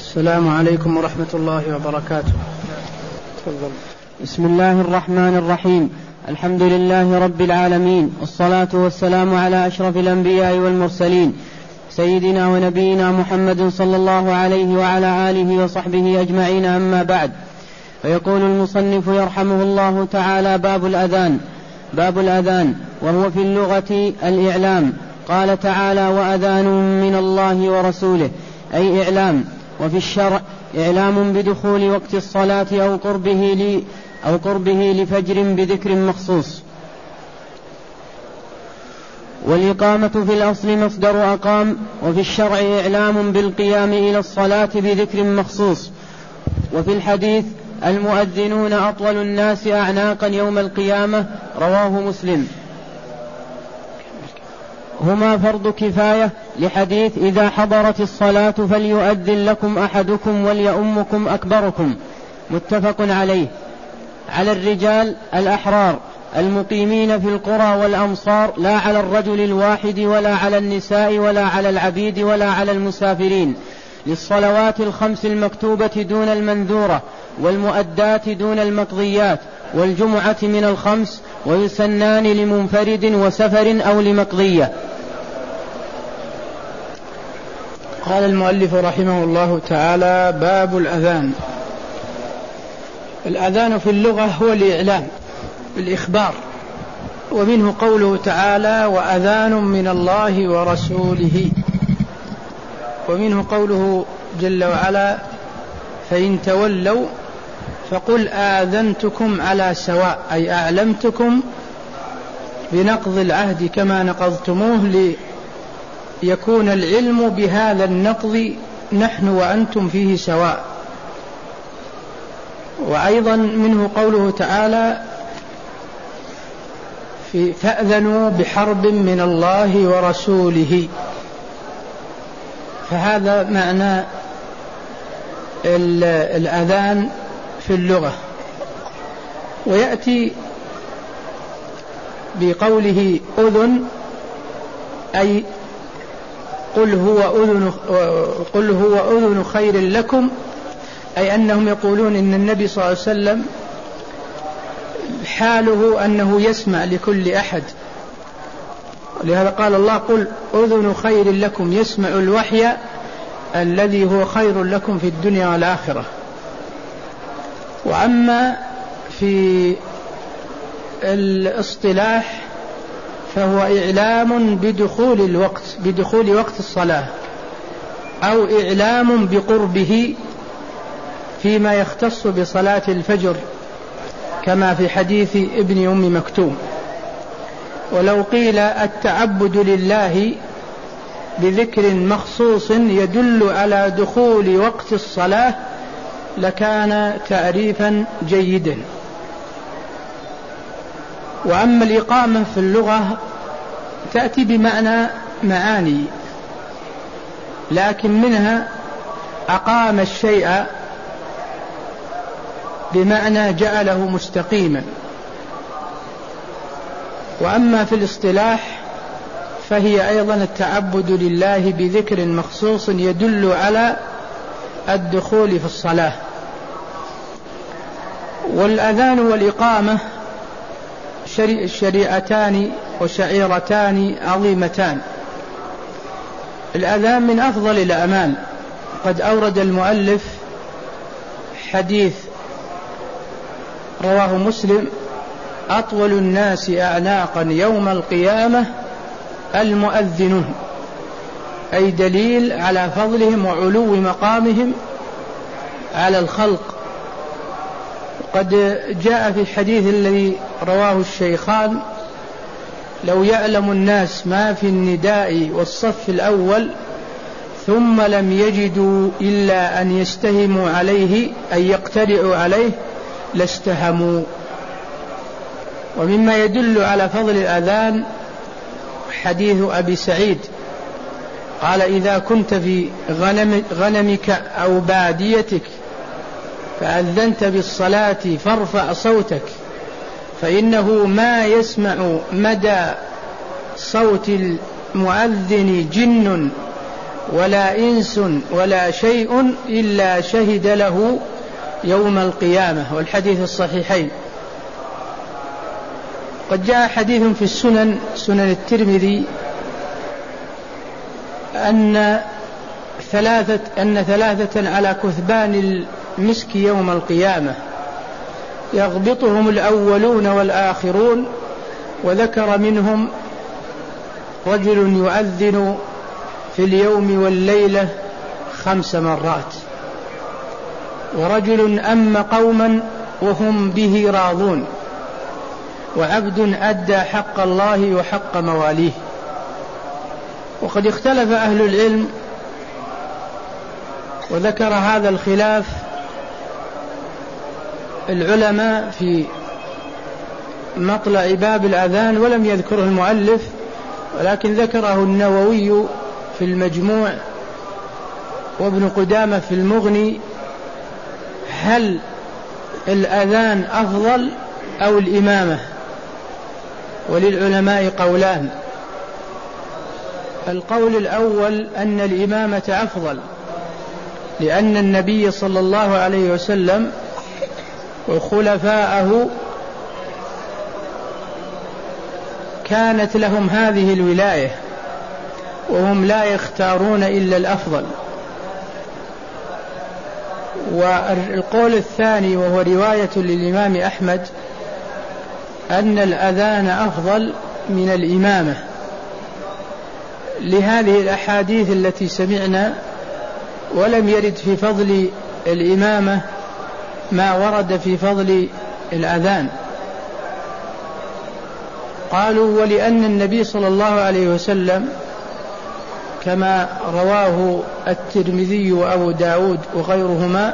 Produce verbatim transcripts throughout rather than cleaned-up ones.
السلام عليكم ورحمة الله وبركاته. تفضل. بسم الله الرحمن الرحيم. الحمد لله رب العالمين، والصلاة والسلام على أشرف الأنبياء والمرسلين، سيدنا ونبينا محمد صلى الله عليه وعلى آله وصحبه أجمعين، أما بعد. فيقول المصنف يرحمه الله تعالى: باب الأذان. باب الأذان وهو في اللغة الإعلام. قال تعالى: وأذان من الله ورسوله، أي إعلام. وفي الشرع إعلام بدخول وقت الصلاة أو قربه لي أو قربه لفجر بذكر مخصوص. والإقامة في الأصل مصدر أقام، وفي الشرع إعلام بالقيام إلى الصلاة بذكر مخصوص. وفي الحديث: المؤذنون أطول الناس أعناقا يوم القيامة، رواه مسلم. هما فرض كفاية لحديث: إذا حضرت الصلاة فليؤذن لكم أحدكم وليؤمكم أكبركم، متفق عليه. على الرجال الأحرار المقيمين في القرى والأمصار، لا على الرجل الواحد ولا على النساء ولا على العبيد ولا على المسافرين، للصلوات الخمس المكتوبة دون المنذورة، والمؤدات دون المقضيات، والجمعة من الخمس، ويسنان لمنفرد وسفر أو لمقضية. قال المؤلف رحمه الله تعالى: باب الأذان. الأذان في اللغة هو الإعلام بالإخبار، ومنه قوله تعالى: وأذان من الله ورسوله، ومنه قوله جل وعلا: فإن تولوا فقل آذنتكم على سواء، أي أعلمتكم بنقض العهد كما نقضتموه، ليكون العلم بهذا النقض نحن وأنتم فيه سواء. وأيضا منه قوله تعالى: في فأذنوا بحرب من الله ورسوله. فهذا معنى الأذان في اللغة. ويأتي بقوله أذن، أي قل هو أذن, قل هو أذن خير لكم، أي أنهم يقولون إن النبي صلى الله عليه وسلم حاله أنه يسمع لكل أحد، ولهذا قال الله: قل أذن خير لكم يسمع الوحي الذي هو خير لكم في الدنيا والآخرة. وأما في الاصطلاح فهو إعلام بدخول الوقت بدخول وقت الصلاة، أو إعلام بقربه فيما يختص بصلاة الفجر، كما في حديث ابن أم مكتوم. ولو قيل التعبد لله بذكر مخصوص يدل على دخول وقت الصلاة لكان تعريفا جيدا. وأما الإقامة في اللغة تأتي بمعنى معاني، لكن منها أقام الشيء بمعنى جعله مستقيما. وأما في الاصطلاح فهي أيضا التعبد لله بذكر مخصوص يدل على الدخول في الصلاة. والأذان والإقامة شريعتان وشعيرتان عظيمتان. الأذان من أفضل الأعمال. قد أورد المؤلف حديث رواه مسلم: أطول الناس أعناقا يوم القيامة المؤذنون، أي دليل على فضلهم وعلو مقامهم على الخلق. قد جاء في الحديث الذي رواه الشيخان: لو يعلم الناس ما في النداء والصف الأول ثم لم يجدوا إلا أن يستهموا عليه، أي يقترعوا عليه، لاستهموا. ومما يدل على فضل الأذان حديث أبي سعيد قال: إذا كنت في غنم غنمك أو باديتك فأذنت بالصلاة فارفع صوتك، فإنه ما يسمع مدى صوت المؤذن جن ولا إنس ولا شيء إلا شهد له يوم القيامة، والحديث الصحيحين. قد جاء حديث في السنن سنن الترمذي أن ثلاثة أن ثلاثة على كثبان المسك يوم القيامة يغبطهم الأولون والآخرون، وذكر منهم رجل يؤذن في اليوم والليلة خمس مرات، ورجل أم قوما وهم به راضون، وعبد أدى حق الله وحق مواليه. وقد اختلف أهل العلم وذكر هذا الخلاف العلماء في مطلع باب الأذان، ولم يذكره المؤلف، ولكن ذكره النووي في المجموع وابن قدامة في المغني. هل الأذان أفضل أو الإمامة؟ وللعلماء قولان. القول الأول أن الإمامة أفضل، لأن النبي صلى الله عليه وسلم وخلفاءه كانت لهم هذه الولاية، وهم لا يختارون إلا الأفضل. والقول الثاني وهو رواية للإمام أحمد أن الأذان أفضل من الإمامة، لهذه الأحاديث التي سمعنا، ولم يرد في فضل الإمامة ما ورد في فضل الأذان. قالوا ولأن النبي صلى الله عليه وسلم كما رواه الترمذي وأبو داود وغيرهما: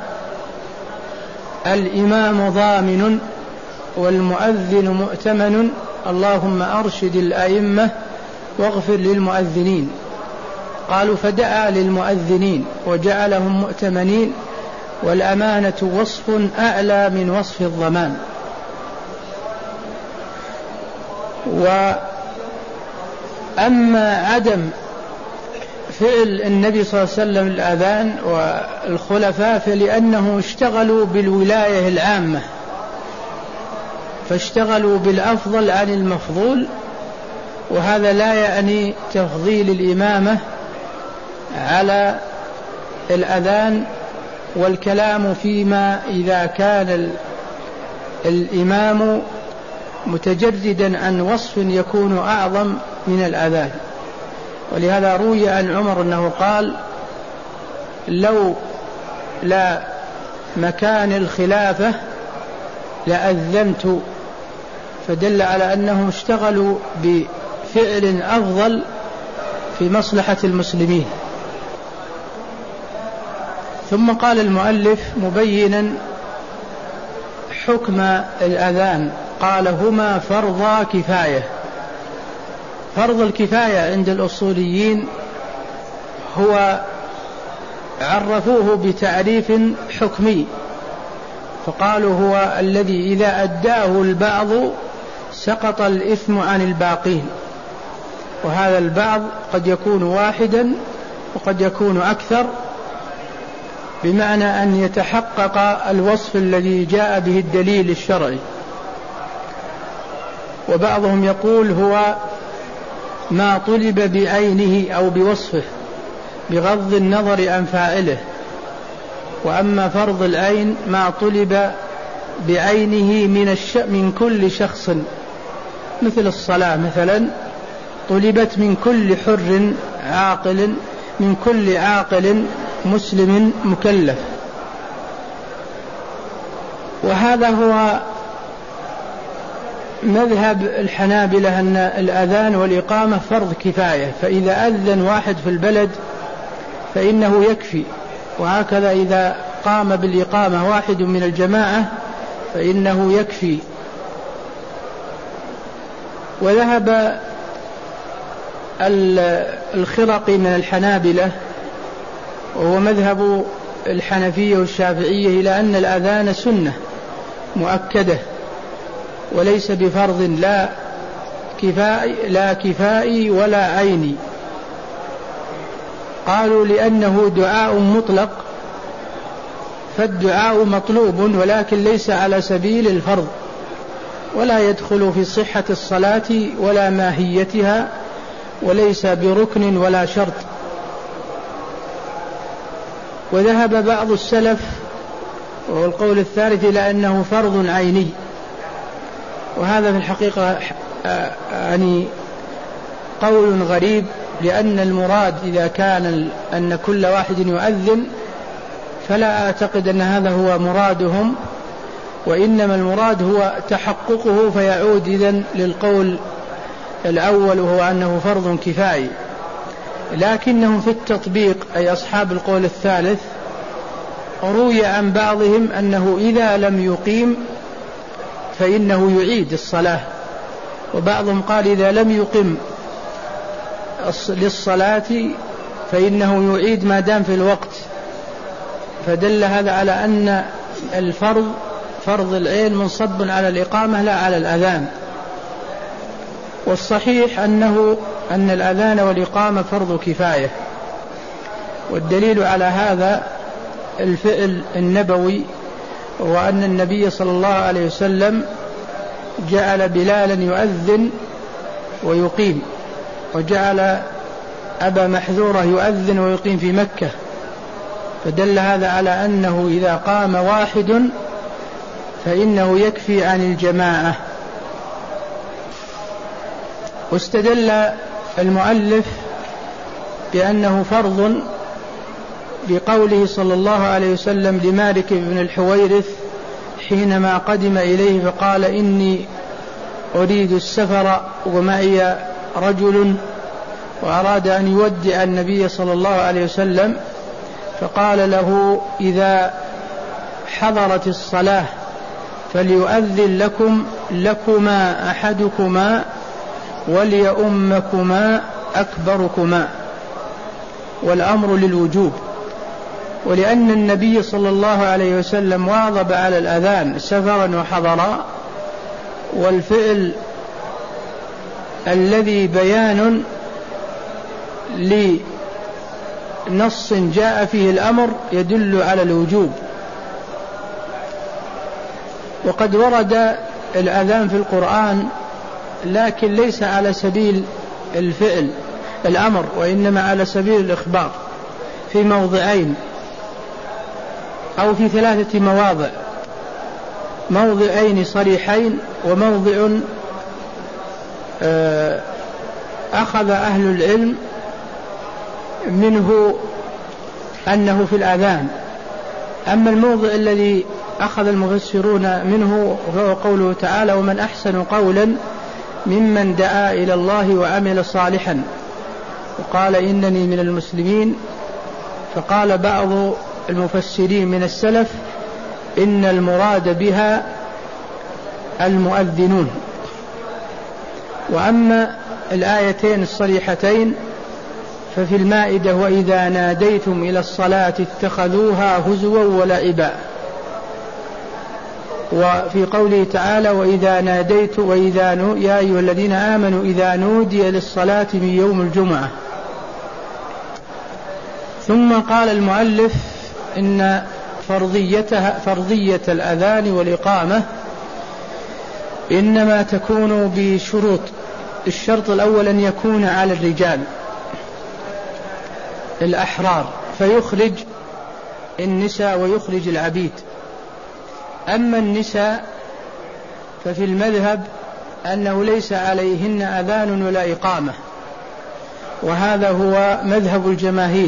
الإمام ضامن والمؤذن مؤتمن، اللهم أرشد الأئمة واغفر للمؤذنين. قالوا فدعا للمؤذنين وجعلهم مؤتمنين، والأمانة وصف أعلى من وصف الضمان. وأما عدم فعل النبي صلى الله عليه وسلم الأذان والخلفاء فلأنه اشتغلوا بالولاية العامة، فاشتغلوا بالأفضل عن المفضول، وهذا لا يعني تفضيل الإمامة على الأذان. والكلام فيما إذا كان الإمام متجردا عن وصف يكون أعظم من الأذان. ولهذا روي عن عمر أنه قال: لو لا مكان الخلافة لأذنت، فدل على أنهم اشتغلوا بفعل أفضل في مصلحة المسلمين. ثم قال المؤلف مبينا حكم الأذان، قال: هما فرضا كفاية. فرض الكفاية عند الأصوليين هو عرفوه بتعريف حكمي، فقالوا هو الذي إذا أداه البعض سقط الإثم عن الباقين، وهذا البعض قد يكون واحدا وقد يكون أكثر، بمعنى أن يتحقق الوصف الذي جاء به الدليل الشرعي. وبعضهم يقول هو ما طلب بعينه أو بوصفه بغض النظر عن فاعله. وأما فرض العين ما طلب بعينه من, الش... من كل شخص، مثل الصلاة مثلا طلبت من كل حر عاقل، من كل عاقل مسلم مكلف. وهذا هو مذهب الحنابلة أن الأذان والإقامة فرض كفاية، فإذا أذن واحد في البلد فإنه يكفي، وهكذا إذا قام بالإقامة واحد من الجماعة فإنه يكفي. وذهب الخرقي من الحنابلة وهو مذهب الحنفية والشافعية إلى أن الأذان سنة مؤكدة وليس بفرض لا كفائي, لا كفائي ولا عيني. قالوا لأنه دعاء مطلق، فالدعاء مطلوب ولكن ليس على سبيل الفرض، ولا يدخل في صحة الصلاة ولا ماهيتها، وليس بركن ولا شرط. وذهب بعض السلف وهو القول الثالث إلى أنه فرض عيني، وهذا في الحقيقة يعني قول غريب، لأن المراد إذا كان أن كل واحد يؤذن فلا أعتقد أن هذا هو مرادهم، وإنما المراد هو تحققه، فيعود إذن للقول الأول وهو أنه فرض كفائي. لكنهم في التطبيق أي أصحاب القول الثالث روي عن بعضهم أنه إذا لم يقيم فإنه يعيد الصلاة، وبعضهم قال إذا لم يقم للصلاة فإنه يعيد ما دام في الوقت. فدل هذا على أن الفرض فرض العين منصب على الإقامة لا على الأذان. والصحيح أنه أن الأذان والإقامة فرض كفاية، والدليل على هذا الفعل النبوي، وأن النبي صلى الله عليه وسلم جعل بلالا يؤذن ويقيم، وجعل أبا محذورة يؤذن ويقيم في مكة، فدل هذا على أنه إذا قام واحد فإنه يكفي عن الجماعة. واستدل المؤلف بأنه فرض بقوله صلى الله عليه وسلم لمالك بن الحويرث حينما قدم إليه فقال إني أريد السفر ومعي رجل، وأراد أن يودع النبي صلى الله عليه وسلم، فقال له إذا حضرت الصلاة فليؤذن لكم لكما أحدكما وليؤمكما أكبركما، والأمر للوجوب. ولأن النبي صلى الله عليه وسلم واظب على الأذان سفرا وحضرا، والفعل الذي بيان لنص جاء فيه الأمر يدل على الوجوب. وقد ورد الأذان في القرآن لكن ليس على سبيل الفعل الأمر، وإنما على سبيل الإخبار في موضعين أو في ثلاثة مواضع، موضعين صريحين وموضع أخذ أهل العلم منه أنه في الأذان. أما الموضع الذي أخذ المفسرون منه فهو قوله تعالى ومن أحسن قولا ممن دعا إلى الله وعمل صالحا وقال إنني من المسلمين. فقال بعض المفسرين من السلف إن المراد بها المؤذنون. وأما الآيتين الصريحتين ففي المائدة وإذا ناديتم إلى الصلاة اتخذوها هزوا ولعبا، وفي قوله تعالى وإذا ناديت وإذا نو يا أيها الذين آمنوا إذا نودي للصلاة من يوم الجمعة. ثم قال المؤلف إن فرضيتها فرضية الأذان والإقامة إنما تكون بشروط. الشرط الأول أن يكون على الرجال الأحرار فيخرج النساء ويخرج العبيد. أما النساء ففي المذهب أنه ليس عليهن أذان ولا إقامة، وهذا هو مذهب الجماهير،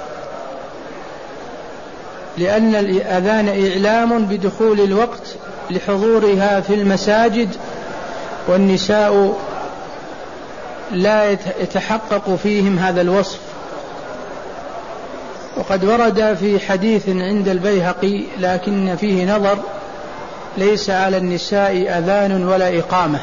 لأن الأذان إعلام بدخول الوقت لحضورها في المساجد، والنساء لا يتحقق فيهم هذا الوصف. وقد ورد في حديث عند البيهقي لكن فيه نظر ليس على النساء أذان ولا إقامة،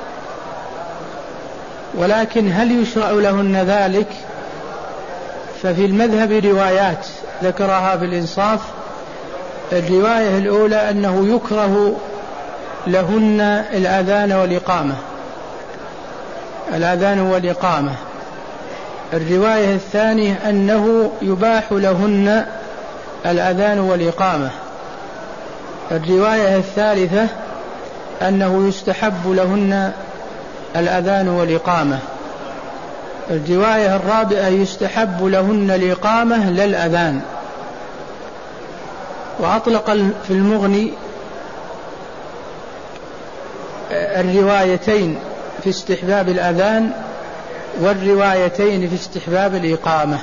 ولكن هل يشرع لهن ذلك؟ ففي المذهب روايات ذكرها في الإنصاف. الرواية الأولى أنه يكره لهن الأذان والإقامة الأذان والإقامة الرواية الثانية أنه يباح لهن الأذان والإقامة. الرواية الثالثة أنه يستحب لهن الأذان والإقامة. الرواية الرابعة يستحب لهن الإقامة للأذان. وأطلق في المغني الروايتين في استحباب الأذان والروايتين في استحباب الإقامة.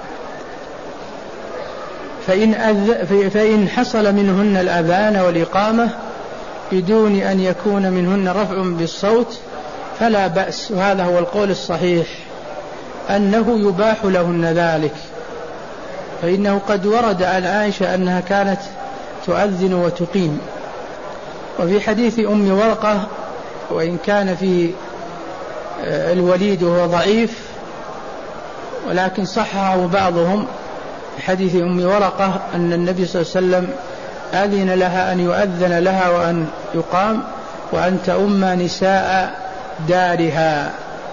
فإن, أذ... فإن حصل منهن الأذان والإقامة بدون أن يكون منهن رفع بالصوت فلا بأس، وهذا هو القول الصحيح أنه يباح لهن ذلك، فإنه قد ورد عن عائشة أنها كانت تؤذن وتقيم. وفي حديث أم ورقة، وإن كان في الوليد وهو ضعيف ولكن صححه بعضهم، في حديث أم ورقة أن النبي صلى الله عليه وسلم أذن لها أن يؤذن لها وأن يقام وأن تؤم نساء دارها.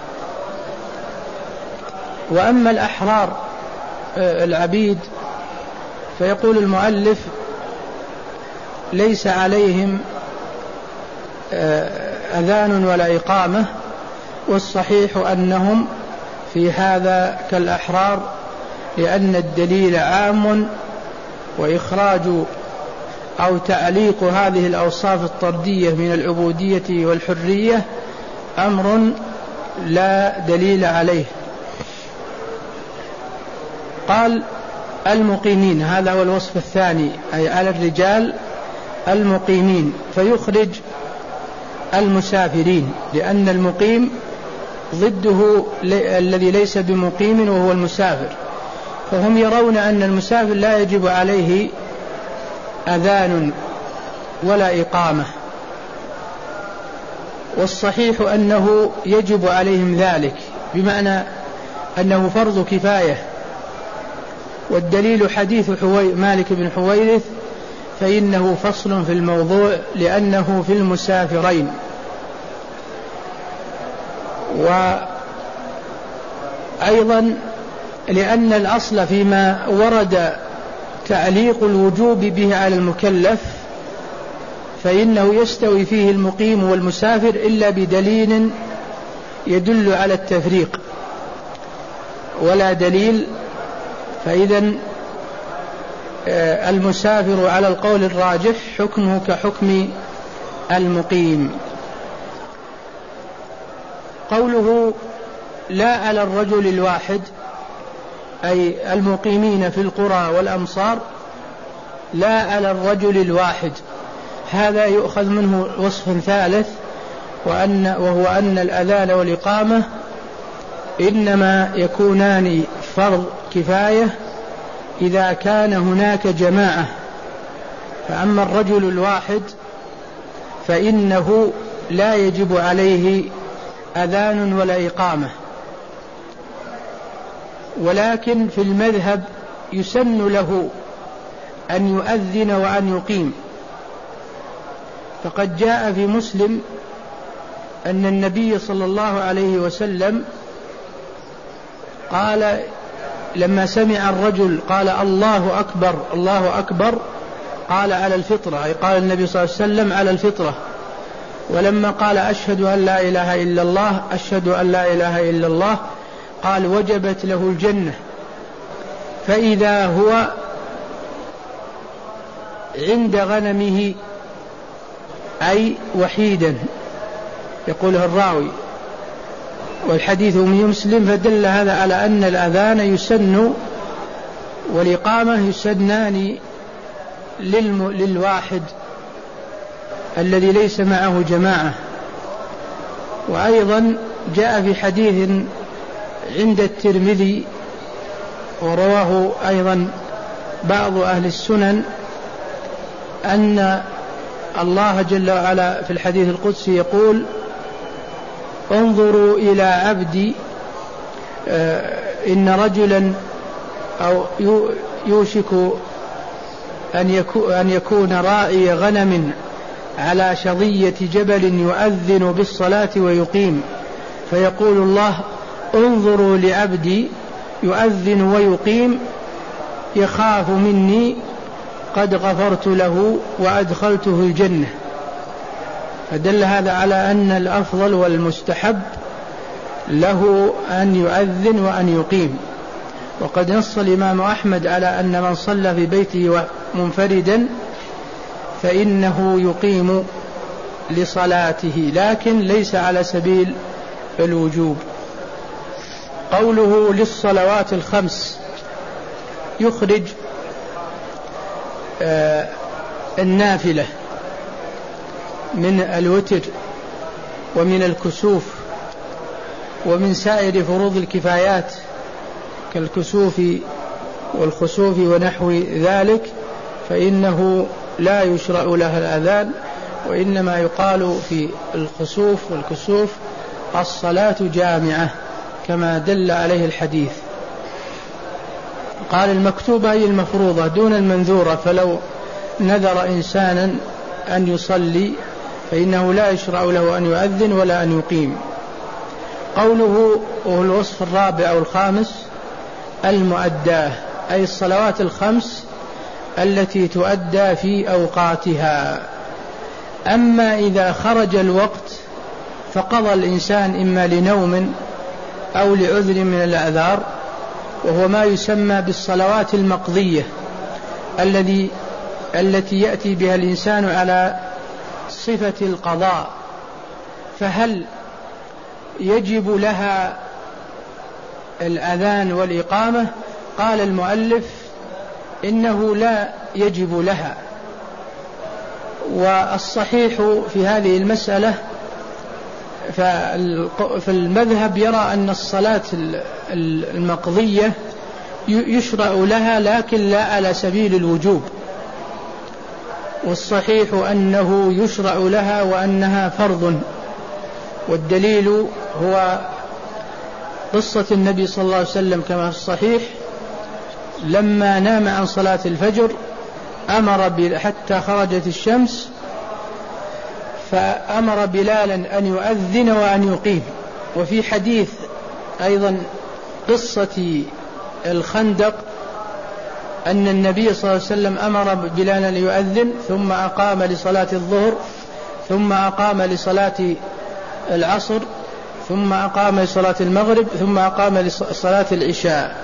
وأما الأحرار العبيد فيقول المؤلف ليس عليهم أذان ولا إقامة، والصحيح أنهم في هذا كالأحرار، لأن الدليل عام، وإخراج أو تعليق هذه الأوصاف الطردية من العبودية والحرية أمر لا دليل عليه. قال المقيمين، هذا هو الوصف الثاني، أي على الرجال المقيمين، فيخرج المسافرين، لأن المقيم ضده الذي ليس بمقيم وهو المسافر، فهم يرون أن المسافر لا يجب عليه أذان ولا إقامة، والصحيح أنه يجب عليهم ذلك، بمعنى أنه فرض كفاية. والدليل حديث حوي مالك بن حويرث، فإنه فصل في الموضوع لأنه في المسافرين. وأيضا لأن الأصل فيما ورد تعليق الوجوب به على المكلف، فإنه يستوي فيه المقيم والمسافر إلا بدليل يدل على التفريق، ولا دليل، فإذا المسافر على القول الراجح حكمه كحكم المقيم. قوله لا على الرجل الواحد، أي المقيمين في القرى والأمصار، لا على الرجل الواحد، هذا يؤخذ منه وصف ثالث، وأن وهو أن الأذان والإقامة إنما يكونان فرض كفاية إذا كان هناك جماعة، فأما الرجل الواحد فإنه لا يجب عليه أذان ولا إقامة، ولكن في المذهب يسن له أن يؤذن وأن يقيم. فقد جاء في مسلم أن النبي صلى الله عليه وسلم قال لما سمع الرجل قال الله أكبر الله أكبر، قال على الفطرة، أي قال النبي صلى الله عليه وسلم على الفطرة. ولما قال أشهد أن لا إله إلا الله أشهد أن لا إله إلا الله، قال وجبت له الجنة. فإذا هو عند غنمه، أي وحيدا، يقوله الراوي، والحديث من مسلم، فدل هذا على أن الأذان يسن والإقامة يسنان للم... للواحد الذي ليس معه جماعة. وأيضا جاء في حديث عند الترمذي ورواه أيضا بعض أهل السنن أن الله جل وعلا في الحديث القدسي يقول انظروا إلى عبدي إن رجلا أو يوشك أن يكون راعي غنم على شظية جبل يؤذن بالصلاة ويقيم، فيقول الله انظروا لعبدي يؤذن ويقيم يخاف مني قد غفرت له وأدخلته الجنة. فدل هذا على أن الأفضل والمستحب له أن يؤذن وأن يقيم. وقد نص الإمام أحمد على أن من صلى في بيته منفردا فإنه يقيم لصلاته، لكن ليس على سبيل الوجوب. قوله للصلوات الخمس يخرج آه النافلة من الوتر ومن الكسوف ومن سائر فروض الكفايات كالكسوف والخسوف ونحو ذلك، فإنه لا يشرع لها الأذان، وإنما يقال في الخسوف والكسوف الصلاة جامعة كما دل عليه الحديث. قال المكتوبة أي المفروضة دون المنذورة، فلو نذر إنسانا أن يصلي فإنه لا يشرع له أن يؤذن ولا أن يقيم. قوله وهو الوصف الرابع أو الخامس المؤداة، أي الصلوات الخمس التي تؤدى في أوقاتها. أما إذا خرج الوقت فقضى الإنسان إما لنوم أو لعذر من الأعذار، وهو ما يسمى بالصلوات المقضية الذي التي يأتي بها الإنسان على صفة القضاء. فهل يجب لها الأذان والإقامة؟ قال المؤلف إنه لا يجب لها. والصحيح في هذه المسألة فالمذهب يرى أن الصلاة المقضية يشرع لها لكن لا على سبيل الوجوب، والصحيح أنه يشرع لها وأنها فرض. والدليل هو قصة النبي صلى الله عليه وسلم كما في الصحيح لما نام عن صلاة الفجر أمر حتى خرجت الشمس فأمر بلالا أن يؤذن وأن يقيم. وفي حديث أيضا قصة الخندق أن النبي صلى الله عليه وسلم أمر بلالا أن يؤذن ثم أقام لصلاة الظهر ثم أقام لصلاة العصر ثم أقام لصلاة المغرب ثم أقام لصلاة العشاء.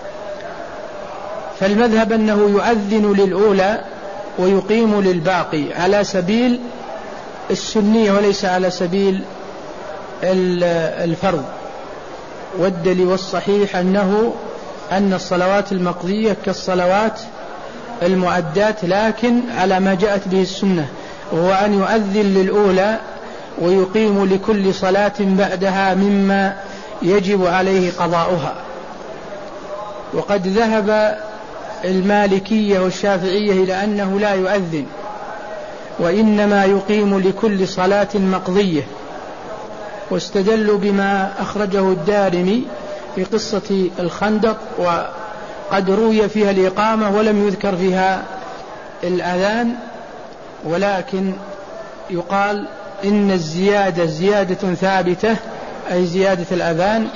فالمذهب أنه يؤذن للأولى ويقيم للباقي على سبيل السنية وليس على سبيل الفرض. والدليل والصحيح أنه أن الصلوات المقضية كالصلوات المؤدات لكن على ما جاءت به السنة، وهو أن يؤذن للأولى ويقيم لكل صلاة بعدها مما يجب عليه قضاؤها. وقد ذهب المالكية والشافعية إلى أنه لا يؤذن وإنما يقيم لكل صلاة مقضية، واستدلوا بما أخرجه الدارمي في قصة الخندق وقد روي فيها الإقامة ولم يذكر فيها الأذان، ولكن يقال إن الزيادة زيادة ثابتة أي زيادة الأذان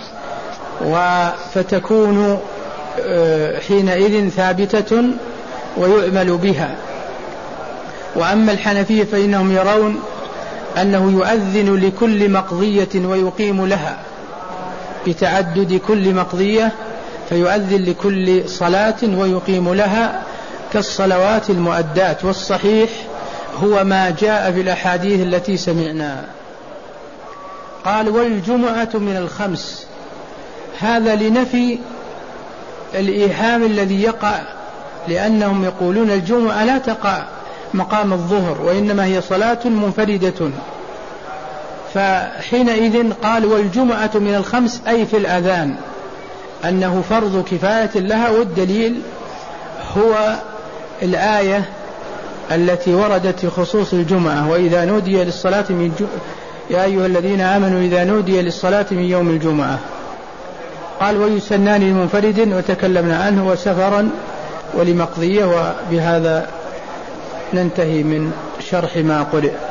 فتكون حينئذ ثابتة ويعمل بها. وأما الحنفية فإنهم يرون أنه يؤذن لكل مقضية ويقيم لها بتعدد كل مقضية، فيؤذن لكل صلاة ويقيم لها كالصلوات المؤدات. والصحيح هو ما جاء في الأحاديث التي سمعناها. قال والجمعة من الخمس، هذا لنفي الإيهام الذي يقع، لأنهم يقولون الجمعة لا تقع مقام الظهر وإنما هي صلاة منفردة، فحينئذ قال والجمعة من الخمس أي في الأذان أنه فرض كفاية لها. والدليل هو الآية التي وردت في خصوص الجمعة وإذا نودي للصلاة من جو... يا أيها الذين آمنوا إذا نودي للصلاة من يوم الجمعة. قال ويسنان لمنفرد وتكلمنا عنه وسفرا ولمقضية. وبهذا ننتهي من شرح ما قرئ.